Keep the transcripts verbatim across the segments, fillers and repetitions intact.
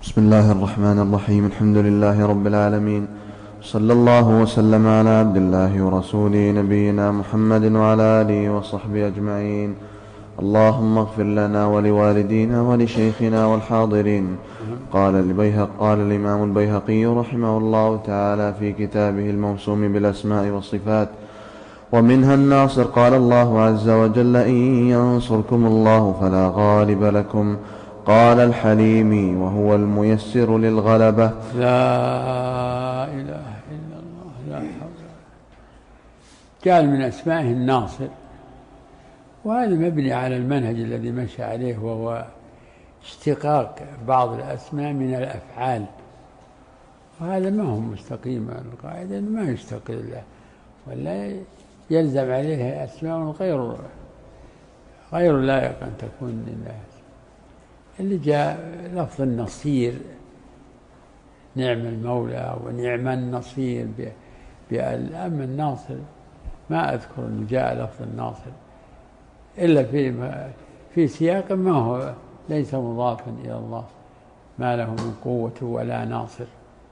بسم الله الرحمن الرحيم. الحمد لله رب العالمين، صلى الله وسلم على عبد الله ورسوله نبينا محمد وعلى آله وصحبه أجمعين. اللهم اغفر لنا ولوالدينا ولشيخنا والحاضرين. قال البيهق قال الإمام البيهقي رحمه الله تعالى في كتابه الموسوم بالأسماء والصفات: ومنها الناصر. قال الله عز وجل: إن ينصركم الله فلا غالب لكم. قال الحليمي: وهو الميسر للغلبة. لا إله إلا الله، لا حول. قال من أسمائه الناصر، وهذا مبني على المنهج الذي مشى عليه، وهو اشتقاق بعض الأسماء من الأفعال، وهذا ما هو مستقيم. القاعدة ما يشتق لله، ولا يلزم عليه أسماء غير غير لائق أن تكون لله. اللي جاء لفظ النصير، نعم المولى ونعم النصير بأل. أما الناصر ما أذكر أنه جاء لفظ الناصر إلا في في سياق ما هو ليس مضافا إلى الله، ما له من قوة ولا ناصر.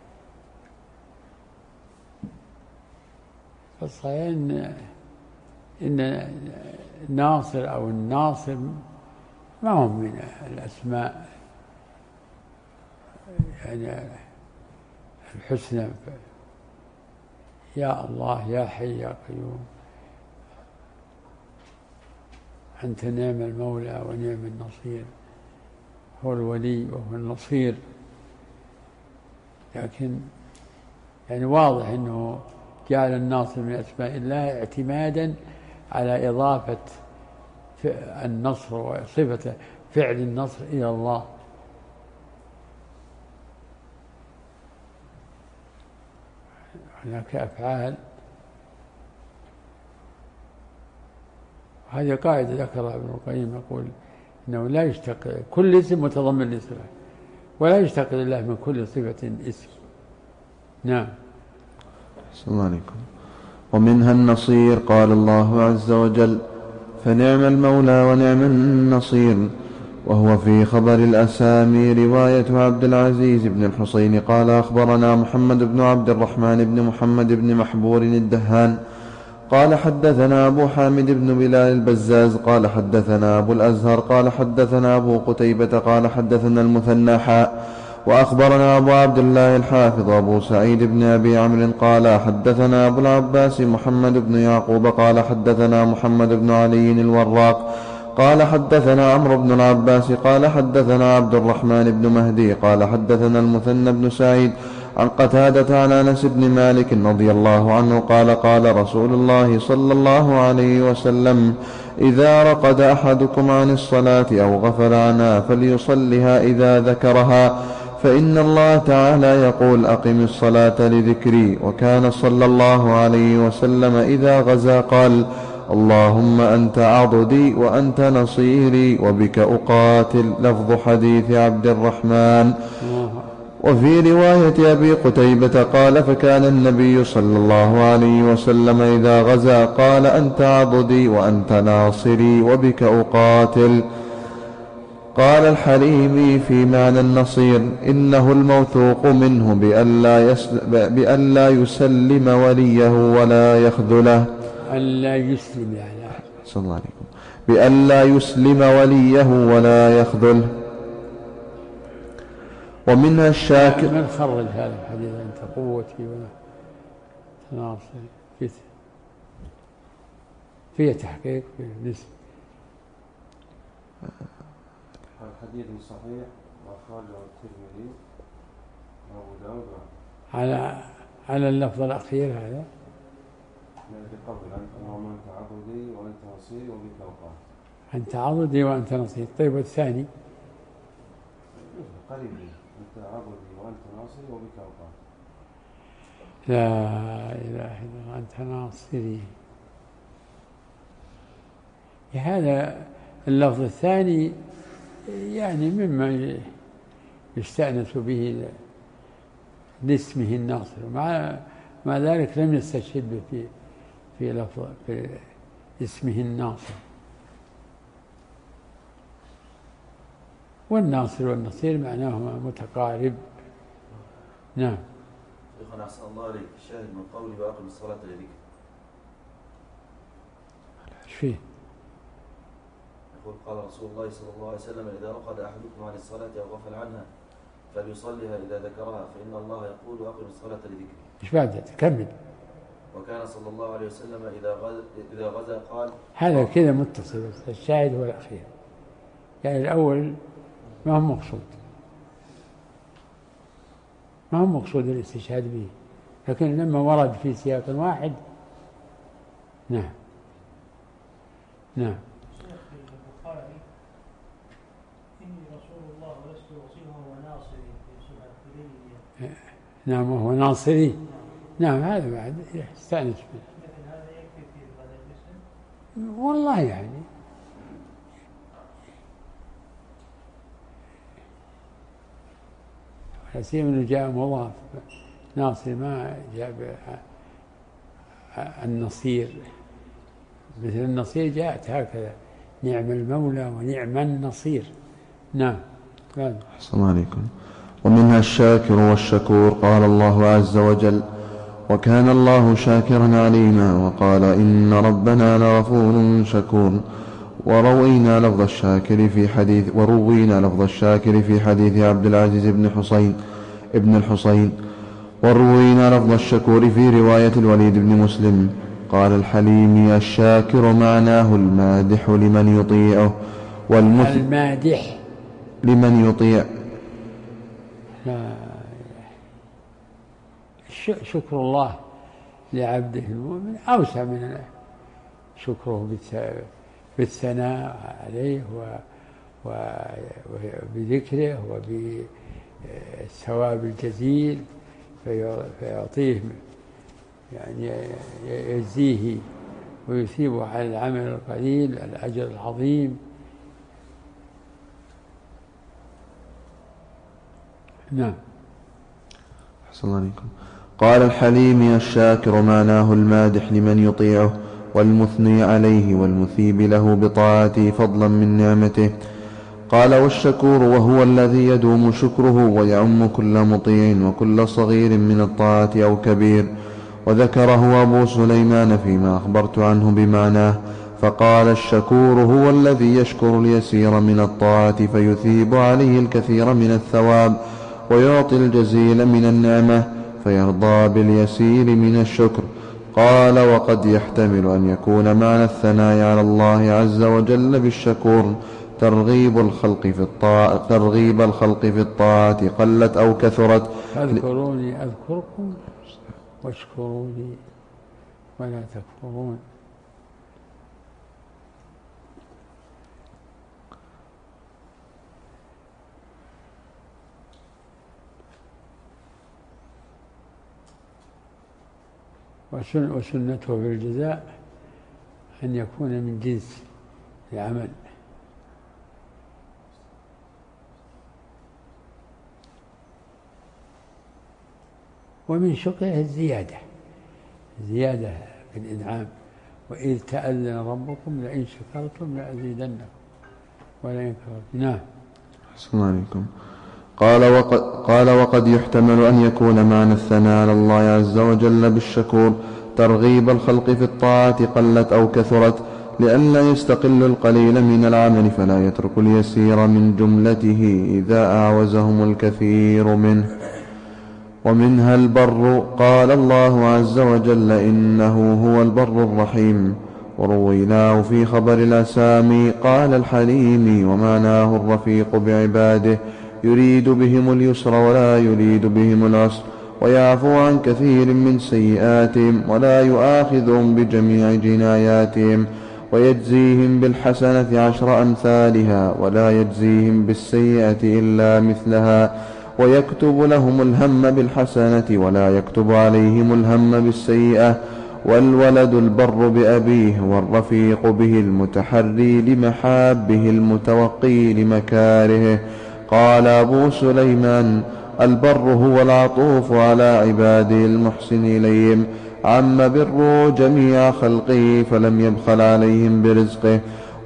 فالصحيح إن إن الناصر أو الناصر ما هم من الأسماء يعني الحسنى. يا الله، يا حي يا قيوم، أنت نعم المولى ونعم النصير. هو الولي وهو النصير، لكن يعني واضح أنه جعل الناصر من أسماء الله اعتمادا على إضافة النصر وصفة فعل النصر إلى الله. هناك أفعال، هذه قاعدة ذكرها ابن القيم، يقول إنه لا يشتق كل اسم متضمن لصفة، ولا يشتق لله من كل صفة اسم. نعم. السلام عليكم. ومنها النصير. قال الله عز وجل: فنعم المولى ونعم النصير. وهو في خبر الأسامي رواية عبد العزيز بن الحصين قال: أخبرنا محمد بن عبد الرحمن بن محمد بن محبور الدهان قال: حدثنا أبو حامد بن بلال البزاز قال: حدثنا أبو الأزهر قال: حدثنا أبو قتيبة قال: حدثنا المثنى حاء. وأخبرنا أبو عبد الله الحافظ أبو سعيد بن أبي عمرو قال: حدثنا أبو العباس محمد بن يعقوب قال: حدثنا محمد بن علي الوراق قال: حدثنا عمرو بن العباس قال: حدثنا عبد الرحمن بن مهدي قال: حدثنا المثنى بن سعيد عن قتادة عن أنس بن مالك رضي الله عنه قال: قال رسول الله صلى الله عليه وسلم: إذا رقد أحدكم عن الصلاة أو غفل عنها فليصلها إذا ذكرها، فإن الله تعالى يقول: أقم الصلاة لذكري. وكان صلى الله عليه وسلم إذا غزا قال: اللهم أنت عضدي وأنت نصيري وبك أقاتل. لفظ حديث عبد الرحمن. وفي رواية أبي قتيبة قال: فكان النبي صلى الله عليه وسلم إذا غزا قال: أنت عضدي وأنت ناصري وبك أقاتل. قال الحليمي في معنى النصير: إنه الموثوق منه بألا, بألا يسلم وليه ولا يخذله. ألا يسلم يعني صلى الله عليكم. بألا يسلم وليه ولا يخذله. ومنها الشاكر. من خرج هذا الحديث: أنت قوتي وناصري، فيه فيه تحقيق في الاسم. الحديث صحيح وأخرجه الترمذي وأبو داود على على اللفظ الأخير هذا الذي قبل: اللهم أنت عضدي وأنت نصيري وبك أقاتل. أنت عضدي وأنت نصيري. طيب والثاني؟ قريب: أنت عضدي وأنت ناصري وبك أقاتل. لا إله إلا الله، أنت ناصري. هذا اللفظ الثاني يعني مما يستأنس به لاسمه الناصر، مع مع ذلك لم يستشهد به في في لفظ في اسمه الناصر. والناصر والنصير معناهما متقارب. نعم. شيخنا أحسن الله عليك، الشاهد من قوله وأقم الصلاة لذكر. ايش فيه؟ يقول قال رسول الله صلى الله عليه وسلم: إذا رقد أحدكم عن الصلاة أو غفل عنها فليصليها إذا ذكرها، فإن الله يقول وأقم الصلاة لذكر. ايش بعد؟ تكمل. وكان صلى الله عليه وسلم إذا غزا, إذا غزا قال. هذا كذا متصل، الشاهد هو الأخير، يعني الأول ما هو مقصود، ما هو مقصود الاستشهاد به، لكن لما ورد في سياق واحد. نعم. نعم. البخاري: إني رسول الله ولست أصيبه وناصري في سورة الحديبية. نعم، وهو ناصري. نعم، هذا بعد يستأنس به. لكن هذا يكفي في هذا الاسم؟ والله يعني حسيم انه جاء مضاف، ناصر ما جاء النصير، مثل النصير جاءت هكذا: نعم المولى ونعم النصير. نعم. السلام عليكم. ومنها الشاكر والشكور. قال الله عز وجل: وكان الله شاكرا عليما، وقال: إن ربنا لغفور شكور. وروينا لفظ الشاكر في حديث وروينا لفظ الشاكر في حديث عبد العزيز بن حسين ابن الحسين وروينا لفظ الشكور في رواية الوليد بن مسلم. قال الحليمي: الشاكر معناه المادح لمن يطيعه، والمث المادح لمن يطيع. شكر الله لعبده المؤمن أوسع من شكره بالثناء عليه وبذكره وبالثواب الجزيل، فيعطيه يعني يجزيه ويثيبه على العمل القليل الأجر العظيم. نعم. أحسن الله عليكم. قال الحليمي: الشاكر معناه المادح لمن يطيعه، والمثني عليه والمثيب له بطاعته فضلا من نعمته. قال: والشكور وهو الذي يدوم شكره ويعم كل مطيع وكل صغير من الطاعة أو كبير. وذكره أبو سليمان فيما أخبرت عنه بمعناه، فقال: الشكور هو الذي يشكر اليسير من الطاعة فيثيب عليه الكثير من الثواب، ويعطي الجزيل من النعمة فيرضى باليسير من الشكر. قال: وقد يحتمل أن يكون معنى الثناء على الله عز وجل بالشكور ترغيب الخلق في الطاعة ترغيب الخلق في الطاعة قلت أو كثرت. اذكروني أذكركم واشكروني ولا تكفرون. وسنته في الجزاء أن يكون من جنس العمل. ومن شكره الزيادة زيادة في الإنعام: وإذ تأذن ربكم لئن شكرتم لأزيدنكم ولئن كفرتم. نعم. السلام عليكم. قال وقد, قال وقد يحتمل أن يكون معنى الثناء على الله عز وجل بالشكور ترغيب الخلق في الطاعة قلت أو كثرت، لئلا يستقل القليل من العمل فلا يترك اليسير من جملته إذا أعوزهم الكثير منه. ومنها البر. قال الله عز وجل: إنه هو البر الرحيم. ورويناه في خبر الأسامي. قال الحليمي: ومعناه الرفيق بعباده، يريد بهم اليسر ولا يريد بهم العسر، ويعفو عن كثير من سيئاتهم ولا يؤاخذهم بجميع جناياتهم، ويجزيهم بالحسنة عشر أمثالها ولا يجزيهم بالسيئة إلا مثلها، ويكتب لهم الهم بالحسنة ولا يكتب عليهم الهم بالسيئة. والولد البر بأبيه، والرفيق به المتحري لمحابه المتوقي لمكارهه. قال أبو سليمان: البر هو العطوف على عباده المحسن إليهم، عم بره جميع خلقه فلم يبخل عليهم برزقه،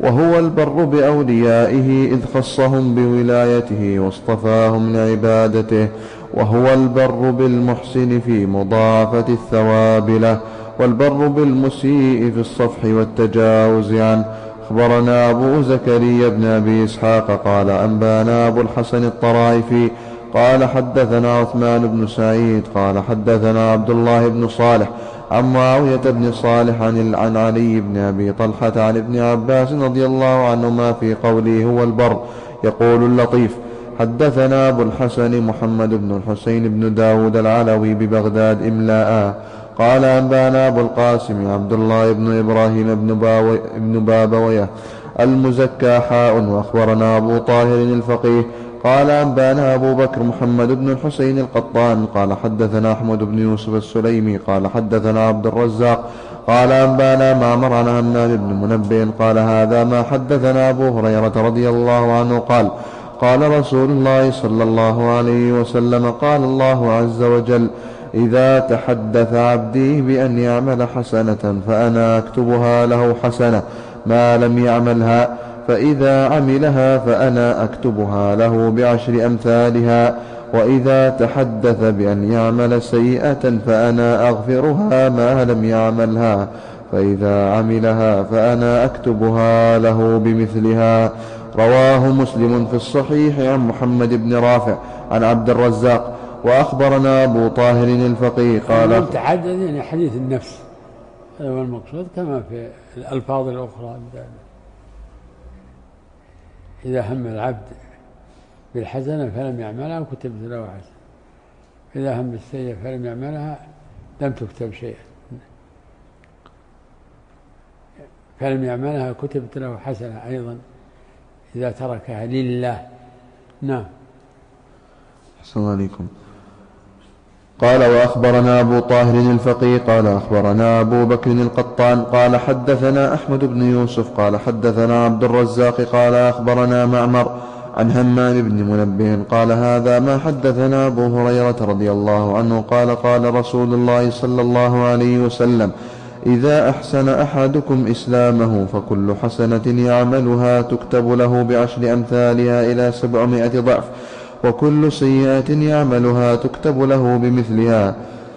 وهو البر بأوليائه إذ خصهم بولايته واصطفاهم لعبادته، وهو البر بالمحسن في مضاعفة الثواب له، والبر بالمسيء في الصفح والتجاوز عنه. أخبرنا أبو زكريا بن أبي إسحاق قال أنبانا أبو الحسن الطرائفي قال حدثنا عثمان بن سعيد قال حدثنا عبد الله بن صالح عن معاوية بن صالح عن علي بن أبي طلحة عن ابن عباس رضي الله عنهما في قوله هو البر يقول اللطيف. حدثنا أبو الحسن محمد بن الحسين بن داود العلوي ببغداد إملاء قال أنبانا أبو القاسم عبد الله بن إبراهيم بن بابويه المزكى حاء. وأخبرنا أبو طاهر الفقيه قال أنبانا أبو بكر محمد بن الحسين القطان قال حدثنا أحمد بن يوسف السليمي قال حدثنا عبد الرزاق قال أنبانا معمر عن همام بن منبه قال هذا ما حدثنا أبو هريرة رضي الله عنه قال قال رسول الله صلى الله عليه وسلم قال الله عز وجل إذا تحدث عبدي بأن يعمل حسنة فأنا أكتبها له حسنة ما لم يعملها، فإذا عملها فأنا أكتبها له بعشر أمثالها، وإذا تحدث بأن يعمل سيئة فأنا أغفرها ما لم يعملها، فإذا عملها فأنا أكتبها له بمثلها. رواه مسلم في الصحيح عن محمد بن رافع عن عبد الرزاق. وأخبرنا أبو طاهر الفقيه قال تحدث يعني حديث النفس، هذا هو المقصود كما في الألفاظ الأخرى. إذا هم العبد بالحسنة فلم يعملها كتبت له حسنة، إذا هم بالسيئة فلم يعملها لم تكتب شيئا، فلم يعملها كتبت له حسنة أيضا إذا تركها لله. نعم. أحسن الله عليكم. قال وأخبرنا أبو طاهر الفقيه قال أخبرنا أبو بكر القطان قال حدثنا أحمد بن يوسف قال حدثنا عبد الرزاق قال أخبرنا معمر عن همام بن منبه قال هذا ما حدثنا أبو هريرة رضي الله عنه قال قال رسول الله صلى الله عليه وسلم إذا أحسن أحدكم إسلامه فكل حسنة يعملها تكتب له بعشر أمثالها إلى سبعمائة ضعف، وكل سيئة يعملها تكتب له بمثلها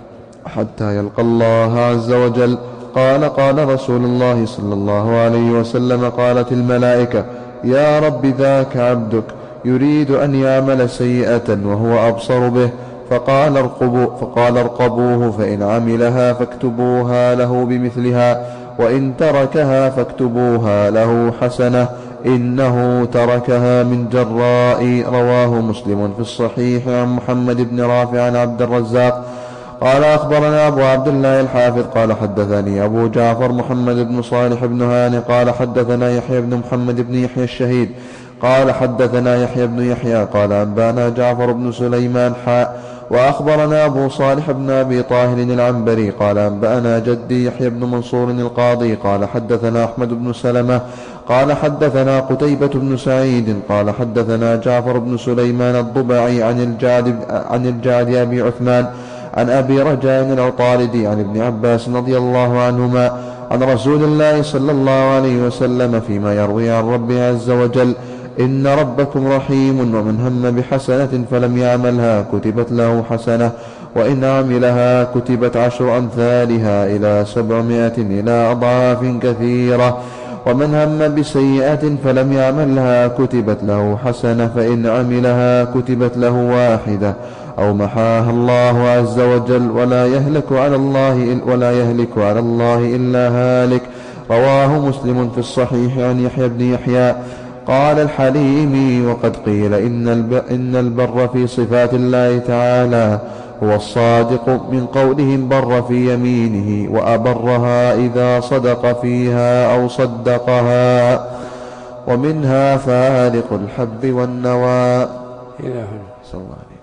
حتى يلقى الله عز وجل. قال قال رسول الله صلى الله عليه وسلم قالت الملائكة يا رب ذاك عبدك يريد أن يعمل سيئة وهو أبصر به، فقال ارقبوا فقال ارقبوه فإن عملها فاكتبوها له بمثلها، وإن تركها فاكتبوها له حسنة إنه تركها من جراء. رواه مسلم في الصحيح عن محمد بن رافع عن عبد الرزاق قال أخبرنا أبو عبد الله الحافظ قال حدثني أبو جعفر محمد بن صالح بن هاني قال حدثنا يحيى بن محمد بن يحيى الشهيد قال حدثنا يحيى بن يحيى قال أنبانا جعفر بن سليمان حاء. وأخبرنا أبو صالح بن أبي طاهر العنبري قال أنبأنا جدي يحيى بن منصور القاضي قال حدثنا أحمد بن سلمة قال حدثنا قتيبة بن سعيد قال حدثنا جعفر بن سليمان الضبعي عن الجعد, عن الجعد أبي عثمان عن أبي رجاء العطاردي عن ابن عباس رضي الله عنهما عن رسول الله صلى الله عليه وسلم فيما يروي عن ربه عز وجل إن ربكم رحيم ومن هم بحسنة فلم يعملها كتبت له حسنة وإن عملها كتبت عشر أمثالها إلى سبعمائة إلى أضعاف كثيرة، ومن هم بسيئة فلم يعملها كتبت له حسنة فإن عملها كتبت له واحدة أو محاها الله عز وجل ولا يهلك على الله ولا يهلك على الله إلا هالك. رواه مسلم في الصحيح عن يحيى بن يحيى قال الحليمي وقد قيل إن البر في صفات الله تعالى هو الصادق من قولهم بر في يمينه وأبرها إذا صدق فيها أو صدقها، ومنها فارق الحب والنوى. إلى هنا.